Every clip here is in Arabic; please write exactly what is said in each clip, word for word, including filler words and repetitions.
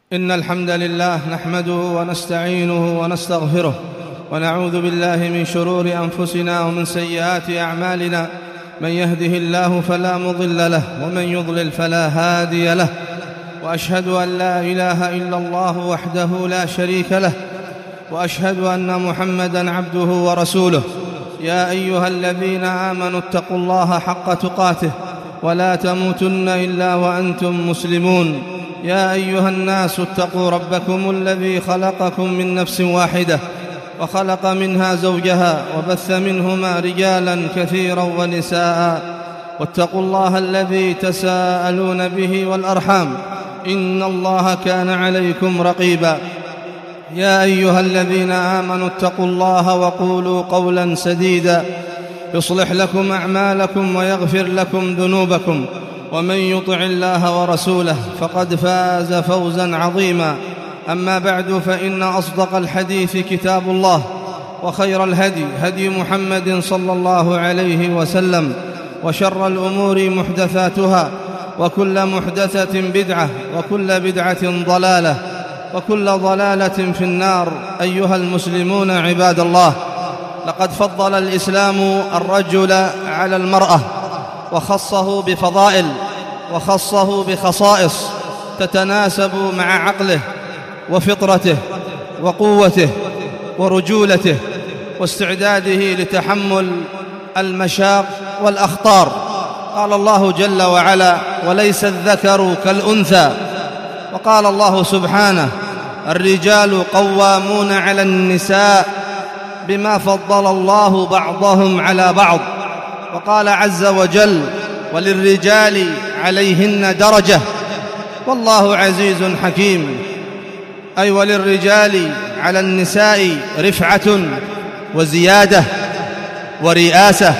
إن الحمد لله نحمده ونستعينه ونستغفره ونعوذ بالله من شرور أنفسنا ومن سيئات أعمالنا. من يهده الله فلا مضل له ومن يضلل فلا هادي له، وأشهد أن لا إله إلا الله وحده لا شريك له، وأشهد أن محمدًا عبده ورسوله. يا أيها الذين آمنوا اتقوا الله حق تقاته ولا تموتن إلا وأنتم مسلمون. يا أيها الناس اتقوا ربكم الذي خلقكم من نفس واحدة وخلق منها زوجها وبث منهما رجالا كثيرا ونساء، واتقوا الله الذي تساءلون به والأرحام إن الله كان عليكم رقيبا. يا أيها الذين آمنوا اتقوا الله وقولوا قولا سديدا يصلح لكم أعمالكم ويغفر لكم ذنوبكم، ومن يطع الله ورسوله فقد فاز فوزا عظيما. أما بعد، فإن أصدق الحديث كتاب الله، وخير الهدي هدي محمد صلى الله عليه وسلم، وشر الأمور محدثاتها، وكل محدثة بدعة، وكل بدعة ضلالة، وكل ضلالة في النار. أيها المسلمون عباد الله، لقد فضل الإسلام الرجل على المرأة، وخصه بفضائل، وخصه بخصائص تتناسب مع عقله وفطرته وقوته ورجولته واستعداده لتحمل المشاق والأخطار. قال الله جل وعلا: وليس الذكر كالأنثى. وقال الله سبحانه: الرجال قوامون على النساء بما فضل الله بعضهم على بعض. وقال عز وجل: وللرجال عليهن درجة والله عزيز حكيم. أي وللرجال على النساء رفعة وزيادة ورئاسة.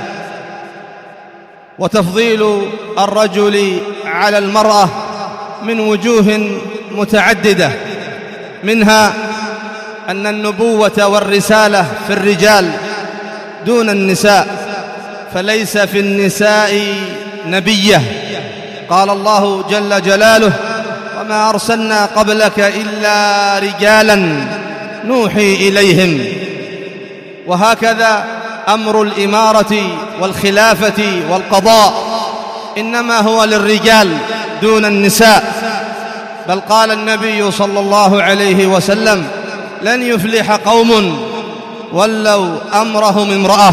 وتفضيل الرجل على المرأة من وجوه متعددة، منها أن النبوة والرسالة في الرجال دون النساء، فليس في النساء نبية. قال الله جل جلاله: وما أرسلنا قبلك إلا رجالا نوحي إليهم. وهكذا أمر الإمارة والخلافة والقضاء إنما هو للرجال دون النساء. بل قال النبي صلى الله عليه وسلم: لن يفلح قوم ولوا أمرهم امرأة.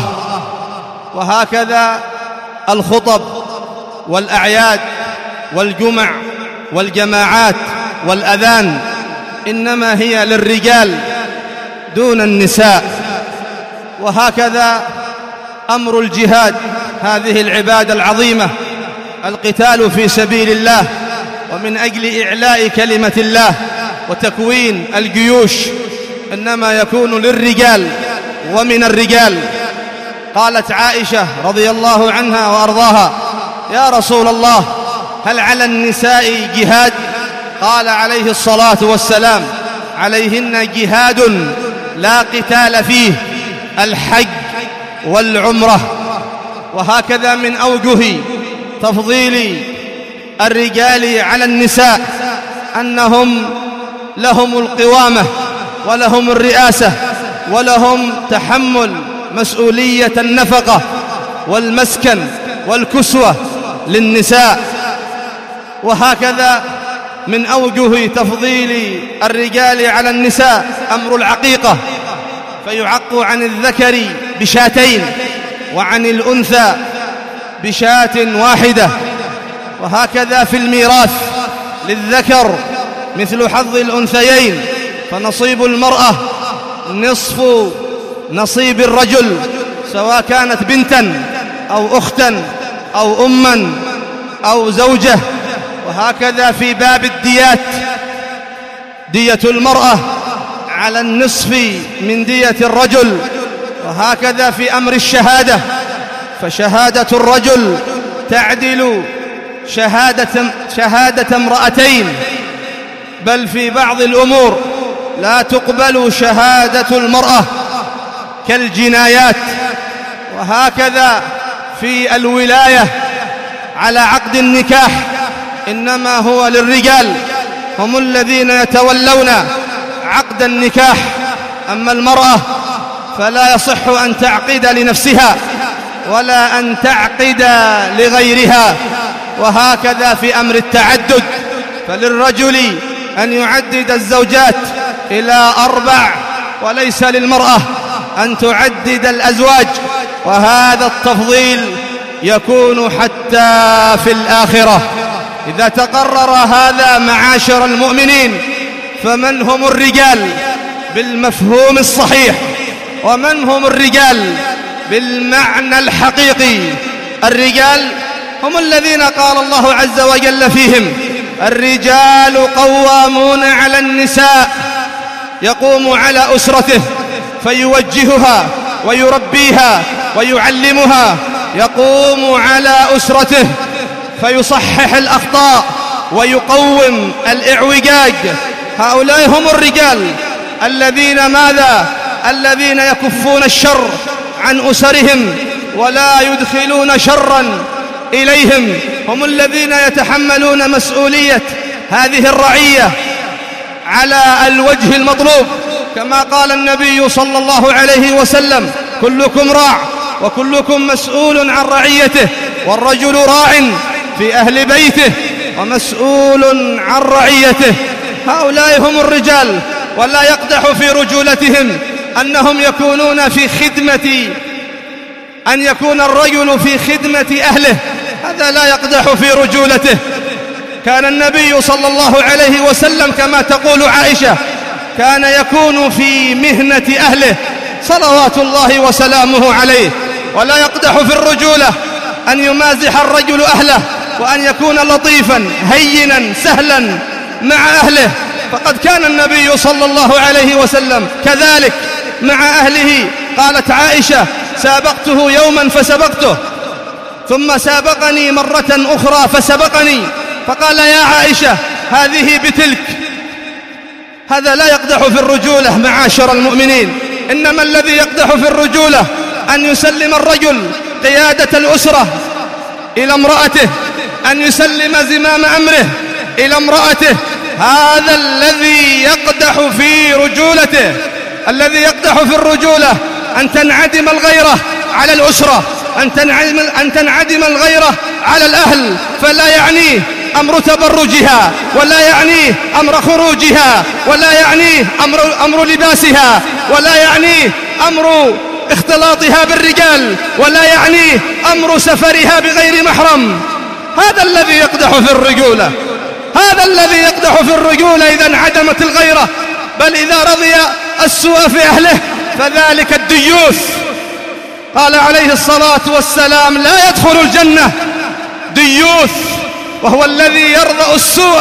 وهكذا الخطب والأعياد والجمع والجماعات والأذان إنما هي للرجال دون النساء. وهكذا أمر الجهاد، هذه العبادة العظيمة، القتال في سبيل الله ومن أجل إعلاء كلمة الله وتكوين الجيوش، إنما يكون للرجال ومن الرجال. قالت عائشة رضي الله عنها وأرضاها: يا رسول الله، هل على النساء جهاد؟ قال عليه الصلاة والسلام: عليهن جهاد لا قتال فيه، الحج والعمرة. وهكذا من أوجه تفضيل الرجال على النساء أنهم لهم القوامة ولهم الرئاسة ولهم تحمل مسؤولية النفقة والمسكن والكسوة للنساء. وهكذا من أوجه تفضيل الرجال على النساء أمر العقيقة، فيعق عن الذكر بشاتين وعن الأنثى بشاة واحدة. وهكذا في الميراث للذكر مثل حظ الأنثيين، فنصيب المرأة نصف نصيب الرجل، سواء كانت بنتا أو أختا أو أما أو زوجة. وهكذا في باب الديات، دية المرأة على النصف من دية الرجل. وهكذا في أمر الشهادة، فشهادة الرجل تعدل شهادة, شهادة امرأتين، بل في بعض الأمور لا تقبل شهادة المرأة كالجنايات. وهكذا في الولاية على عقد النكاح إنما هو للرجال هم الذين يتولون عقد النكاح. أما المرأة فلا يصح أن تعقد لنفسها ولا أن تعقد لغيرها. وهكذا في أمر التعدد، فللرجل أن يعدد الزوجات إلى أربع، وليس للمرأة أن تعدد الأزواج. وهذا التفضيل يكون حتى في الآخرة. إذا تقرر هذا معاشر المؤمنين، فمن هم الرجال بالمفهوم الصحيح، ومن هم الرجال بالمعنى الحقيقي؟ الرجال هم الذين قال الله عز وجل فيهم: الرجال قوامون على النساء. يقوم على أسرته فيوجهها ويربيها ويعلمها، يقوم على أسرته فيصحح الأخطاء ويقوم الإعوجاج. هؤلاء هم الرجال الذين ماذا؟ الذين يكفون الشر عن أسرهم ولا يدخلون شرا إليهم. هم الذين يتحملون مسؤولية هذه الرعية على الوجه المطلوب، كما قال النبي صلى الله عليه وسلم: كلكم راع وكلكم مسؤول عن رعيته، والرجل راع في أهل بيته ومسؤول عن رعيته. هؤلاء هم الرجال، ولا يقدح في رجولتهم أنهم يكونون في خدمة، أن يكون الرجل في خدمة أهله، هذا لا يقدح في رجولته. كان النبي صلى الله عليه وسلم كما تقول عائشة كان يكون في مهنة أهله صلوات الله وسلامه عليه. ولا يقدح في الرجولة أن يمازح الرجل أهله، وأن يكون لطيفا هينا سهلا مع أهله، فقد كان النبي صلى الله عليه وسلم كذلك مع أهله. قالت عائشة: سابقته يوما فسبقته، ثم سابقني مرة أخرى فسبقني، فقال: يا عائشة هذه بتلك. هذا لا يقدح في الرجولة معاشر المؤمنين. إنما الذي يقدح في الرجولة أن يسلم الرجل قيادة الأسرة إلى امرأته، أن يسلم زمام أمره إلى امرأته. هذا الذي يقدح في رجولته. الذي يقدح في الرجولة أن تنعدم الغيرة على الأسرة، أن تنعدم, أن تنعدم الغيرة على الأهل، فلا يعنيه أمر تبرجها، ولا يعنيه أمر خروجها، ولا يعنيه أمر, أمر لباسها، ولا يعنيه أمر اختلاطها بالرجال، ولا يعنيه أمر سفرها بغير محرم. هذا الذي يقدح في الرجولة، هذا الذي يقدح في الرجولة إذا انعدمت الغيرة. بل إذا رضي السوء في أهله فذلك الديوث. قال عليه الصلاة والسلام: لا يدخل الجنة ديوث، وهو الذي يرضى السوء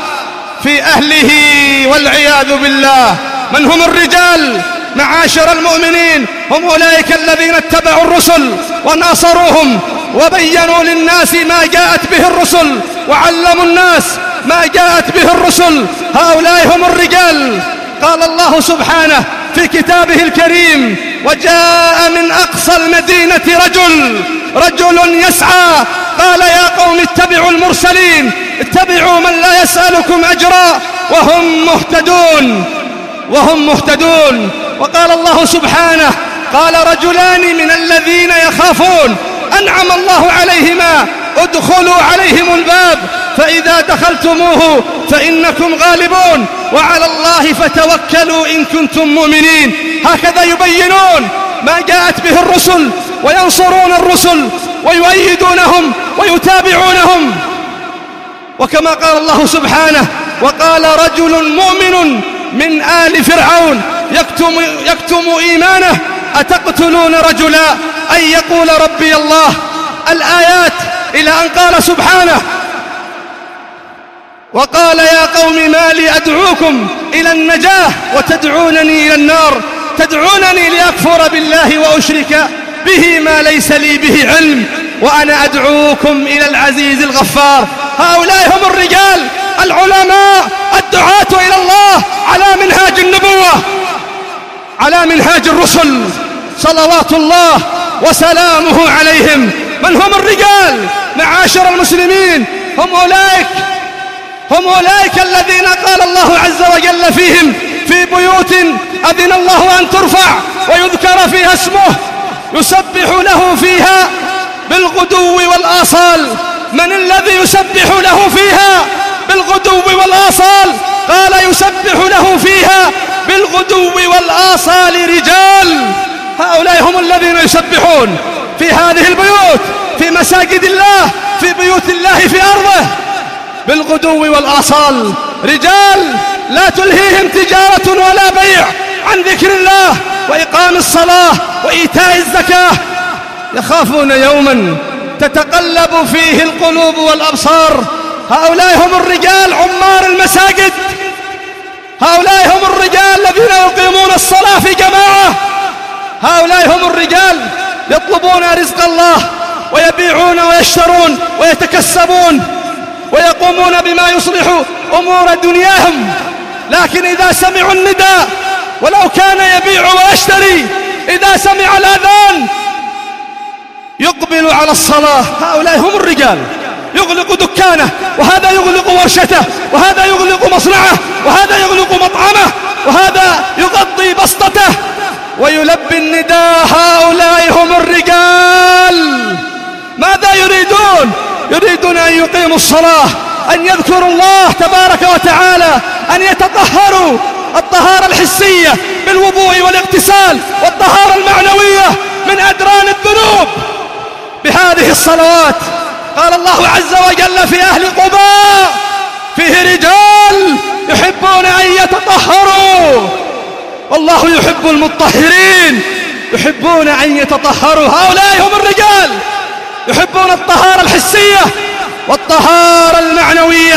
في أهله والعياذ بالله. من هم الرجال معاشر المؤمنين؟ هم أولئك الذين اتبعوا الرسل وناصروهم وبينوا للناس ما جاءت به الرسل، وعلموا الناس ما جاءت به الرسل. هؤلاء هم الرجال. قال الله سبحانه في كتابه الكريم: وجاء من أقصى المدينة رجل رجل يسعى قال يا قوم اتبعوا المرسلين، اتبعوا من لا يسألكم أجرا وهم مهتدون وهم مهتدون. وقال الله سبحانه: قال رجلان من الذين يخافون أنعم الله عليهما ادخلوا عليهم الباب فإذا دخلتموه فإنكم غالبون وعلى الله فتوكلوا إن كنتم مؤمنين. هكذا يبينون ما جاءت به الرسل، وينصرون الرسل ويؤيدونهم ويتابعونهم. وكما قال الله سبحانه: وقال رجل مؤمن من آل فرعون يكتم, يكتم إيمانه أتقتلون رجلا أن يقول ربي الله. الآيات إلى أن قال سبحانه: وقال يا قوم ما لي أدعوكم إلى النجاة وتدعونني إلى النار، تدعونني لأكفر بالله وأشرك به ما ليس لي به علم وأنا أدعوكم إلى العزيز الغفار. هؤلاء هم الرجال العلماء الدعاة إلى الله على منهاج النبوة، على منهاج الرسل صلوات الله وسلامه عليهم. من هم الرجال معاشر المسلمين؟ هم أولئك هم أولئك الذين قال الله عز وجل فيهم: في بيوت أذن الله أن ترفع ويذكر فيها اسمه يسبح له فيها بالغدو والآصال. من الذي يسبح له فيها بالغدو والآصال؟ قال: يسبح له فيها بالغدو والآصال رجال. هؤلاء هم الذين يسبحون في هذه البيوت، في مساجد الله، في بيوت الله، في أرضه، بالغدو والآصال رجال لا تلهيهم تجارة ولا بيع عن ذكر الله وإقام الصلاة وإيتاء الزكاة، يخافون يوما تتقلب فيه القلوب والأبصار. هؤلاء هم الرجال عمار المساجد، هؤلاء هم الرجال الذين يقيمون الصلاة في جماعة، هؤلاء هم الرجال يطلبون رزق الله ويبيعون ويشترون ويتكسبون ويقومون بما يصلح أمور دنياهم. لكن إذا سمعوا النداء، ولو كان يبيع ويشتري، إذا سمع الأذان يقبل على الصلاة. هؤلاء هم الرجال، يغلق دكانه، وهذا يغلق ورشته، وهذا يغلق مصنعه، وهذا يغلق مطعمه، وهذا يغطي بسطته ويلبي النداء. هؤلاء هم الرجال. ماذا يريدون؟ يريدون أن يقيموا الصلاة، أن يذكروا الله تبارك وتعالى، أن يتطهروا الطهارة الحسية بالوضوء والاغتسال، والطهارة المعنوية من أدران الذنوب بهذه الصلوات. قال الله عز وجل في أهل قباء: فيه رجال يحبون أن يتطهروا، والله يحب المطهرين، يحبون أن يتطهروا. هؤلاء هم الرجال، يحبون الطهارة الحسية والطهارة المعنوية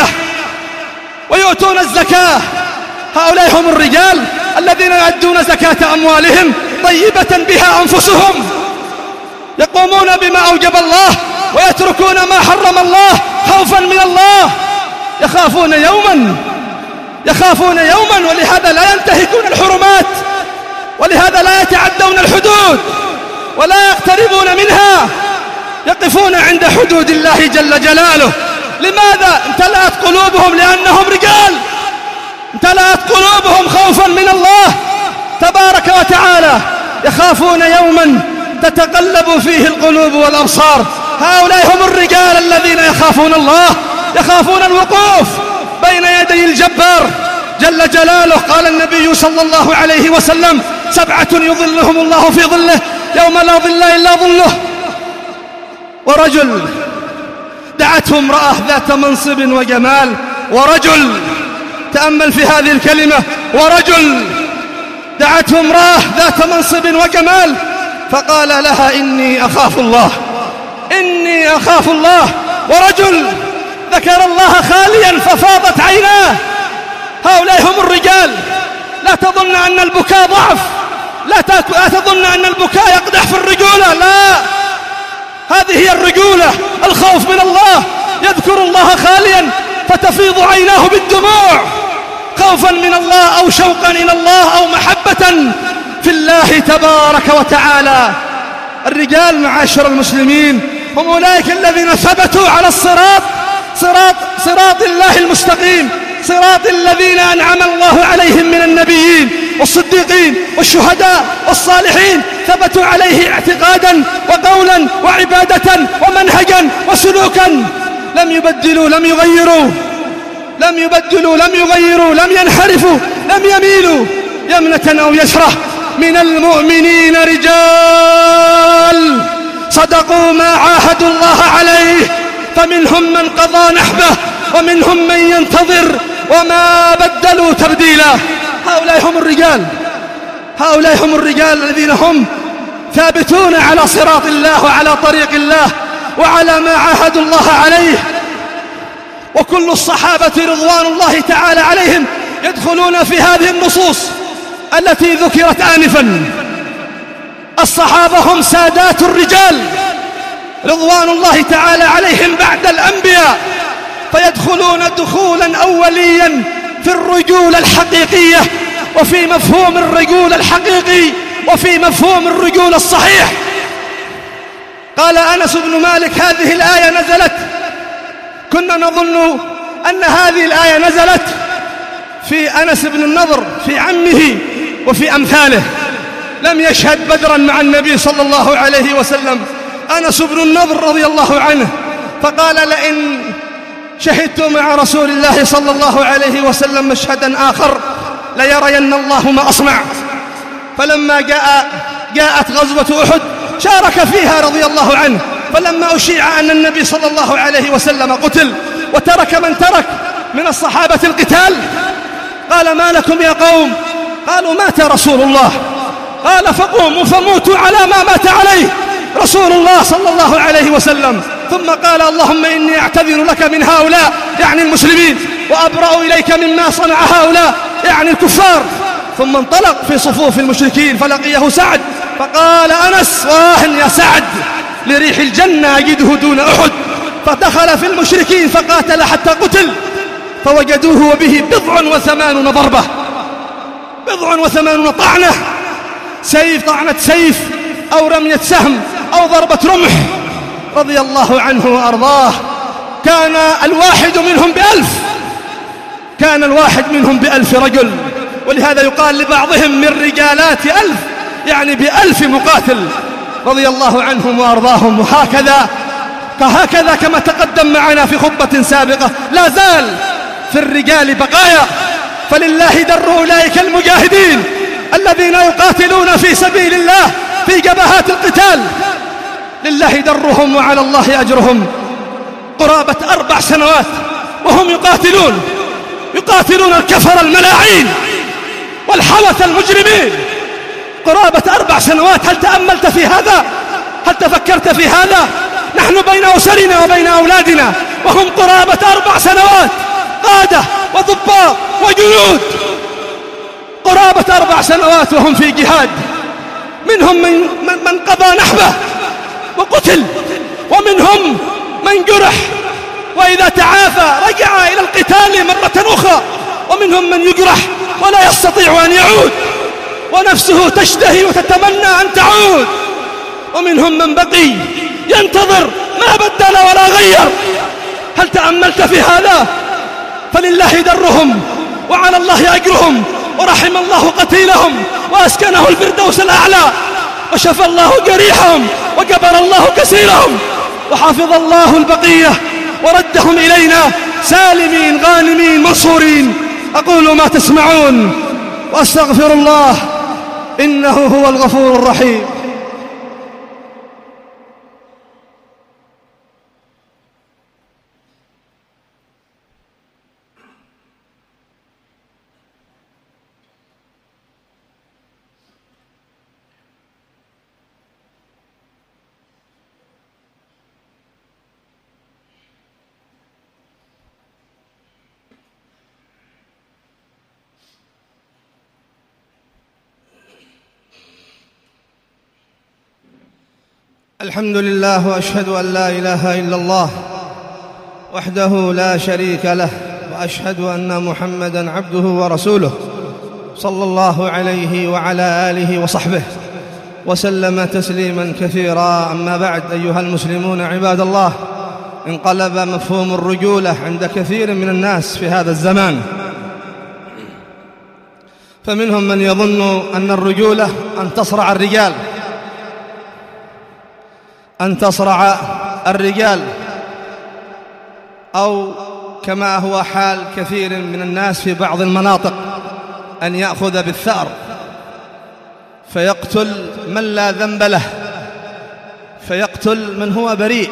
ويؤتون الزكاة. هؤلاء هم الرجال الذين يؤدون زكاة أموالهم طيبة بها أنفسهم، يقومون بما أوجب الله ويتركون ما حرم الله خوفا من الله. يخافون يوما يخافون يوما ولهذا لا ينتهكون الحرمات، ولهذا لا يتعدون الحدود ولا يقتربون منها، يقفون عند حدود الله جل جلاله. لماذا؟ امتلأت قلوبهم لأنهم رجال، امتلأت قلوبهم خوفا من الله تبارك وتعالى. يخافون يوما تتقلب فيه القلوب والأبصار. هؤلاء هم الرجال الذين يخافون الله، يخافون الوقوف بين يدي الجبار جل جلاله. قال النبي صلى الله عليه وسلم: سبعة يظلهم الله في ظله يوم لا ظل إلا ظله: ورجل دعته امرأة ذات منصب وجمال، ورجل، تأمل في هذه الكلمة، ورجل دعته امرأة ذات منصب وجمال فقال لها: إني أخاف الله، إني أخاف الله. ورجل ذكر الله خاليا ففاضت عيناه. هؤلاء هم الرجال. لا تظن أن البكاء ضعف، لا تظن أن البكاء يقدح في الرجولة، لا، هذه هي الرجولة، الخوف من الله. يذكر الله خاليا فتفيض عيناه بالدموع خوفا من الله أو شوقا إلى الله أو محبة في الله تبارك وتعالى. الرجال معاشر المسلمين هم أولئك الذين ثبتوا على الصراط، صراط, صراط الله المستقيم، صراط الذين أنعم الله عليهم من النبيين والصديقين والشهداء والصالحين، ثبتوا عليه اعتقادا وقولا وعبادة ومنهجا وسلوكا، لم يبدلوا، لم يغيروا، لم يبدلوا، لم يغيروا، لم ينحرفوا، لم يميلوا يمنة أو يسرة. من المؤمنين رجال صدقوا ما عاهدوا الله عليه، فمنهم من قضى نحبه ومنهم من ينتظر وما بدلوا تبديلا. هؤلاء هم الرجال، هؤلاء هم الرجال الذين هم ثابتون على صراط الله وعلى طريق الله وعلى ما عاهدوا الله عليه. وكل الصحابة رضوان الله تعالى عليهم يدخلون في هذه النصوص التي ذكرت آنفا. الصحابة هم سادات الرجال رضوان الله تعالى عليهم بعد الأنبياء، فيدخلون دخولا أوليا في الرجولة الحقيقية وفي مفهوم الرجولة الحقيقي وفي مفهوم الرجولة الصحيح. قال أنس بن مالك: هذه الآية نزلت كنا نظن أن هذه الآية نزلت في أنس بن النضر في عمه وفي أمثاله. لم يشهد بدرا مع النبي صلى الله عليه وسلم أنس بن النضر رضي الله عنه، فقال: لئن شهدت مع رسول الله صلى الله عليه وسلم مشهدا آخر ليرين الله ما أصنع. فلما جاء جاءت غزوة أحد شارك فيها رضي الله عنه، فلما أشيع أن النبي صلى الله عليه وسلم قتل وترك من ترك من الصحابة القتال، قال: ما لكم يا قوم؟ قالوا: مات رسول الله. قال: فقوموا فموتوا على ما مات عليه رسول الله صلى الله عليه وسلم. ثم قال: اللهم إني أعتذر لك من هؤلاء، يعني المسلمين، وأبرأ إليك مما صنع هؤلاء، يعني الكفار. ثم انطلق في صفوف المشركين فلقيه سعد، فقال أنس: واه يا سعد، لريح الجنة أجده دون أحد. فدخل في المشركين فقاتل حتى قتل، فوجدوه وبه بضع وثمانون ضربة، بضع وثمانون طعنة، سيف، طعنة سيف أو رمية سهم أو ضربة رمح، رضي الله عنه وأرضاه. كان الواحد منهم بألف، كان الواحد منهم بألف رجل، ولهذا يقال لبعضهم من رجالات ألف، يعني بألف مقاتل، رضي الله عنهم وأرضاهم. وهكذا كهكذا كما تقدم معنا في خطبة سابقة، لا زال في الرجال بقايا، فلله در أولئك المجاهدين الذين يقاتلون في سبيل الله في جبهات القتال، لله درهم وعلى الله أجرهم. قرابة أربع سنوات وهم يقاتلون يقاتلون الكفر الملاعين والحوث المجرمين، قرابة أربع سنوات. هل تأملت في هذا؟ هل تفكرت في هذا؟ نحن بين أسرنا وبين أولادنا وهم قرابة أربع سنوات، قادة وضباط وجنود، قرابة أربع سنوات وهم في جهاد. منهم من, من قضى نحبه وقتل، ومنهم من جرح وإذا تعافى رجع إلى القتال مرة أخرى، ومنهم من يجرح ولا يستطيع أن يعود ونفسه تشتهي وتتمنى أن تعود، ومنهم من بقي ينتظر ما بدل ولا غير. هل تأملت في هذا؟ فلله درهم وعلى الله أجرهم، ورحم الله قتيلهم وأسكنه الفردوس الأعلى، وشفى الله جريحهم وجبر الله كسيرهم، وحفظ الله البقية وردهم إلينا سالمين غانمين منصورين. أقول ما تسمعون وأستغفر الله إنه هو الغفور الرحيم. الحمد لله، وأشهد أن لا إله إلا الله وحده لا شريك له، وأشهد أن محمدًا عبده ورسوله صلى الله عليه وعلى آله وصحبه وسلم تسليمًا كثيرا. أما بعد، أيها المسلمون عباد الله، انقلب مفهوم الرجولة عند كثير من الناس في هذا الزمان، فمنهم من يظن أن الرجولة أن تصرع الرجال أن تصرع الرجال أو كما هو حال كثير من الناس في بعض المناطق أن يأخذ بالثأر فيقتل من لا ذنب له، فيقتل من هو بريء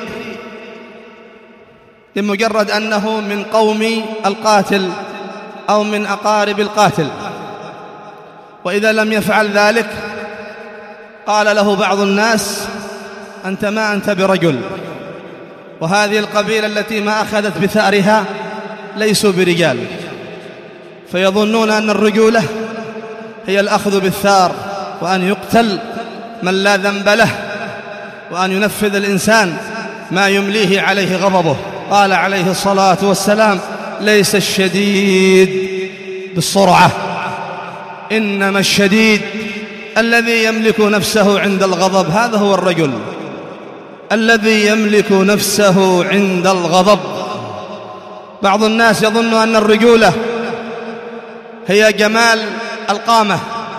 لمجرد أنه من قوم القاتل أو من أقارب القاتل. وإذا لم يفعل ذلك قال له بعض الناس: أنت ما أنت برجل. وهذه القبيلة التي ما أخذت بثأرها ليسوا برجال، فيظنون أن الرجولة هي الأخذ بالثأر، وأن يقتل من لا ذنب له، وأن ينفذ الإنسان ما يمليه عليه غضبه. قال عليه الصلاة والسلام: ليس الشديد بالسرعة، إنما الشديد الذي يملك نفسه عند الغضب. هذا هو الرجل الذي يملك نفسه عند الغضب. بعض الناس يظن أن الرجولة هي جمال القامة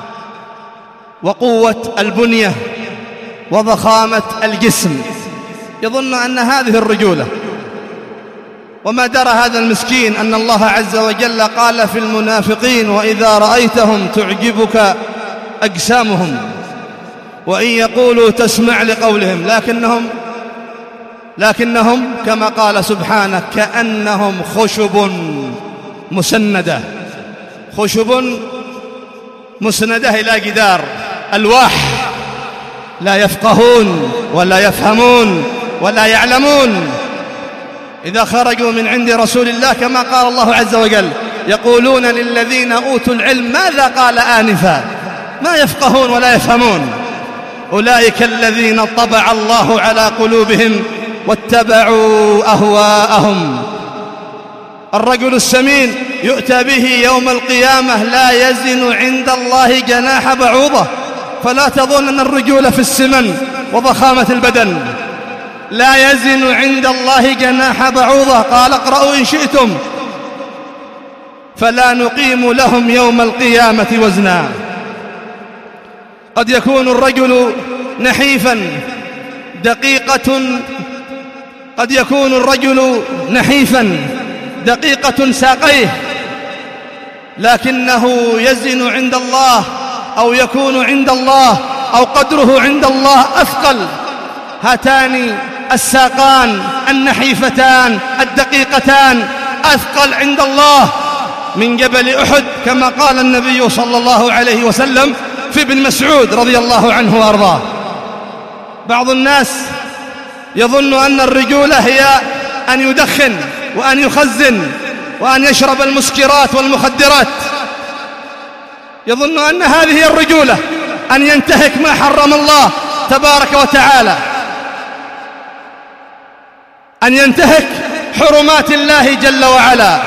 وقوة البنية وضخامة الجسم، يظن أن هذه الرجولة، وما درى هذا المسكين أن الله عز وجل قال في المنافقين: وإذا رأيتهم تعجبك أجسامهم وإن يقولوا تسمع لقولهم لكنهم لكنهم كما قال سبحانه كأنهم خشب مسندة، خشب مسندة إلى جدار، ألواح، لا يفقهون ولا يفهمون ولا يعلمون. إذا خرجوا من عند رسول الله كما قال الله عز وجل: يقولون للذين أوتوا العلم ماذا قال آنفا، ما يفقهون ولا يفهمون. أولئك الذين طبع الله على قلوبهم واتبعوا أهواءهم. الرجل السمين يؤتى به يوم القيامة لا يزن عند الله جناح بعوضة، فلا تظن أن الرجولة في السمن وضخامة البدن، لا يزن عند الله جناح بعوضة. قال: اقرأوا إن شئتم: فلا نقيم لهم يوم القيامة وزنا. قد يكون الرجل نحيفا دقيقة قد يكون الرجل نحيفا دقيقة ساقيه، لكنه يزن عند الله أو يكون عند الله أو قدره عند الله أثقل. هاتان الساقان النحيفتان الدقيقتان أثقل عند الله من جبل أحد، كما قال النبي صلى الله عليه وسلم في ابن مسعود رضي الله عنه وأرضاه. بعض الناس يظن أن الرجولة هي أن يدخن وأن يخزن وأن يشرب المسكرات والمخدرات، يظن أن هذه هي الرجولة، أن ينتهك ما حرم الله تبارك وتعالى، أن ينتهك حرمات الله جل وعلا.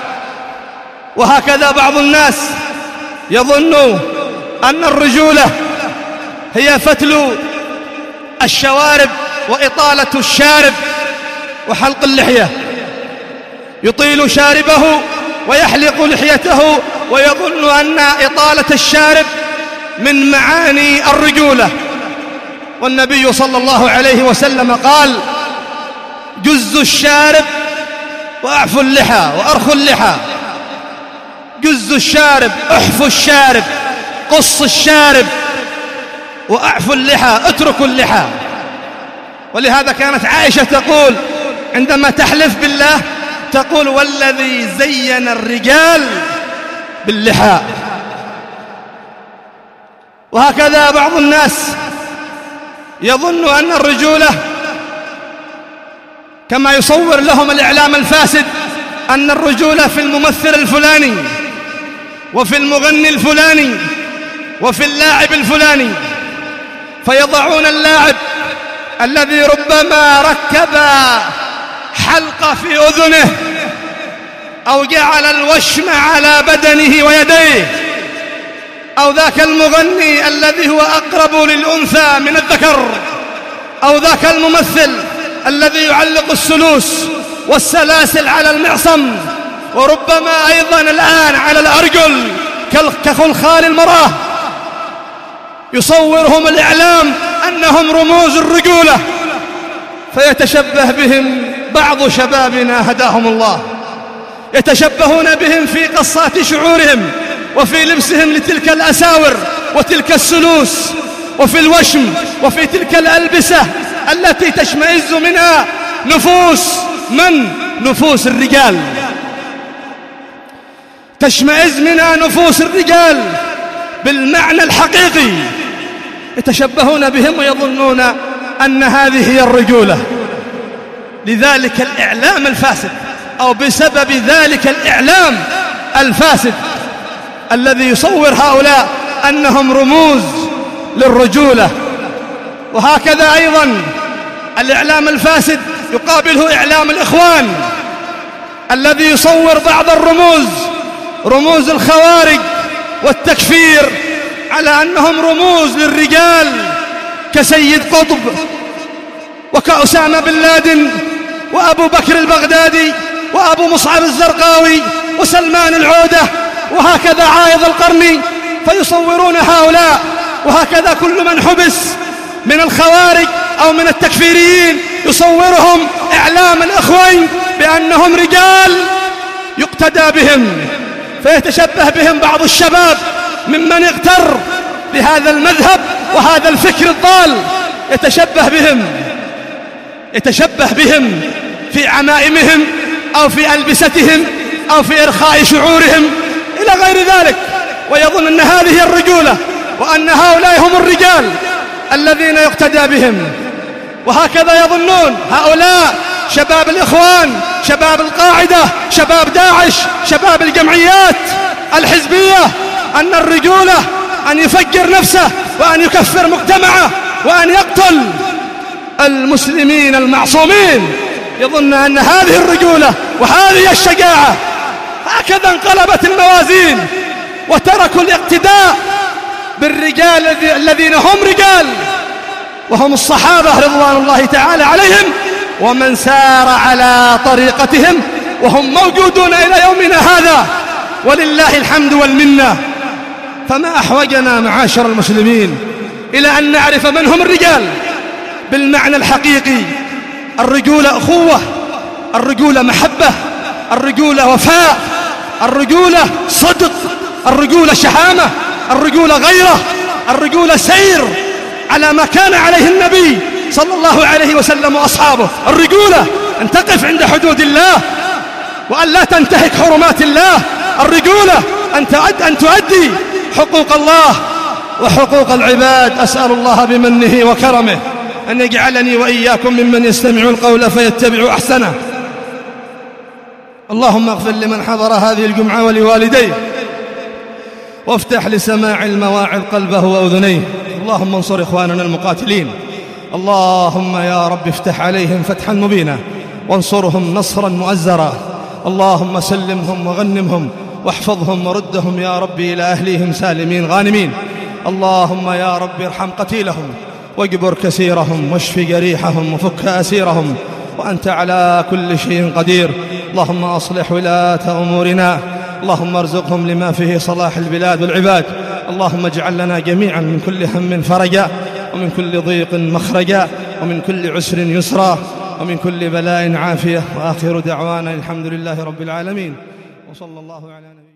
وهكذا بعض الناس يظن أن الرجولة هي فتل الشوارب وإطالة الشارب وحلق اللحية، يطيل شاربه ويحلق لحيته ويظن أن إطالة الشارب من معاني الرجولة. والنبي صلى الله عليه وسلم قال: جز الشارب وأعفو اللحى وأرخو اللحى. جز الشارب، احفو الشارب، قص الشارب، وأعفو اللحى، اتركوا اللحى. ولهذا كانت عائشة تقول عندما تحلف بالله، تقول: والذي زين الرجال باللحى. وهكذا بعض الناس يظن أن الرجولة كما يصور لهم الإعلام الفاسد، أن الرجولة في الممثل الفلاني وفي المغني الفلاني وفي اللاعب الفلاني، فيضعون اللاعب الذي ربما ركب حلقة في أذنه أو جعل الوشم على بدنه ويديه، أو ذاك المغني الذي هو أقرب للأنثى من الذكر، أو ذاك الممثل الذي يعلق السلوس والسلاسل على المعصم، وربما أيضا الآن على الأرجل كخلخال المرأة. يصورهم الإعلام أنهم رموز الرجولة، فيتشبه بهم بعض شبابنا هداهم الله، يتشبهون بهم في قصات شعورهم وفي لبسهم لتلك الأساور وتلك السلوس وفي الوشم وفي تلك الألبسة التي تشمئز منها نفوس من؟ نفوس الرجال، تشمئز منها نفوس الرجال بالمعنى الحقيقي. يتشبهون بهم ويظنون أن هذه هي الرجولة. لذلك الإعلام الفاسد، أو بسبب ذلك الإعلام الفاسد الذي يصور هؤلاء أنهم رموز للرجولة. وهكذا أيضا الإعلام الفاسد يقابله إعلام الإخوان الذي يصور بعض الرموز، رموز الخوارج والتكفير، على أنهم رموز للرجال كسيد قطب وكأسامة بن لادن وأبو بكر البغدادي وأبو مصعب الزرقاوي وسلمان العودة، وهكذا عايض القرني، فيصورون هؤلاء. وهكذا كل من حبس من الخوارج أو من التكفيريين يصورهم إعلام الإخوين بأنهم رجال يقتدى بهم، فيتشبه بهم بعض الشباب ممن اغتر بهذا المذهب وهذا الفكر الضال، يتشبه بهم يتشبه بهم في عمائمهم أو في ألبستهم أو في إرخاء شعورهم إلى غير ذلك، ويظن أن هذه الرجولة وأن هؤلاء هم الرجال الذين يقتدى بهم. وهكذا يظنون هؤلاء شباب الإخوان، شباب القاعدة، شباب داعش، شباب الجمعيات الحزبية، أن الرجولة أن يفجر نفسه وأن يكفر مجتمعه وأن يقتل المسلمين المعصومين. يظن أن هذه الرجولة وهذه الشجاعة. هكذا انقلبت الموازين وتركوا الاقتداء بالرجال الذين هم رجال، وهم الصحابة رضوان الله تعالى عليهم ومن سار على طريقتهم، وهم موجودون إلى يومنا هذا ولله الحمد والمنة. فما أحوجنا معاشر المسلمين إلى أن نعرف من هم الرجال بالمعنى الحقيقي. الرجولة أخوة، الرجولة محبة، الرجولة وفاء، الرجولة صدق، الرجولة شهامة، الرجولة غيرة، الرجولة سير على ما كان عليه النبي صلى الله عليه وسلم وأصحابه. الرجولة أن تقف عند حدود الله وأن لا تنتهك حرمات الله. الرجولة أن أن تؤدي حقوق الله وحقوق العباد. أسأل الله بمنه وكرمه أن يجعلني وإياكم ممن يستمع القول فيتبع أحسنه. اللهم اغفر لمن حضر هذه الجمعة ولوالديه، وافتح لسماع المواعظ قلبه وأذنيه. اللهم انصر إخواننا المقاتلين، اللهم يا رب افتح عليهم فتحا مبينا وانصرهم نصرا مؤزرا. اللهم سلمهم وغنمهم واحفظهم وردهم يا ربي إلى أهليهم سالمين غانمين. اللهم يا رب ارحم قتيلهم واجبر كسيرهم واشف جريحهم وفك أسيرهم، وأنت على كل شيء قدير. اللهم أصلح ولاة أمورنا، اللهم ارزقهم لما فيه صلاح البلاد والعباد. اللهم اجعل لنا جميعا من كل هم فرجا، ومن كل ضيق مخرجا، ومن كل عسر يسرا، ومن كل بلاء عافية. وآخر دعوانا الحمد لله رب العالمين، وصلى الله على نبينا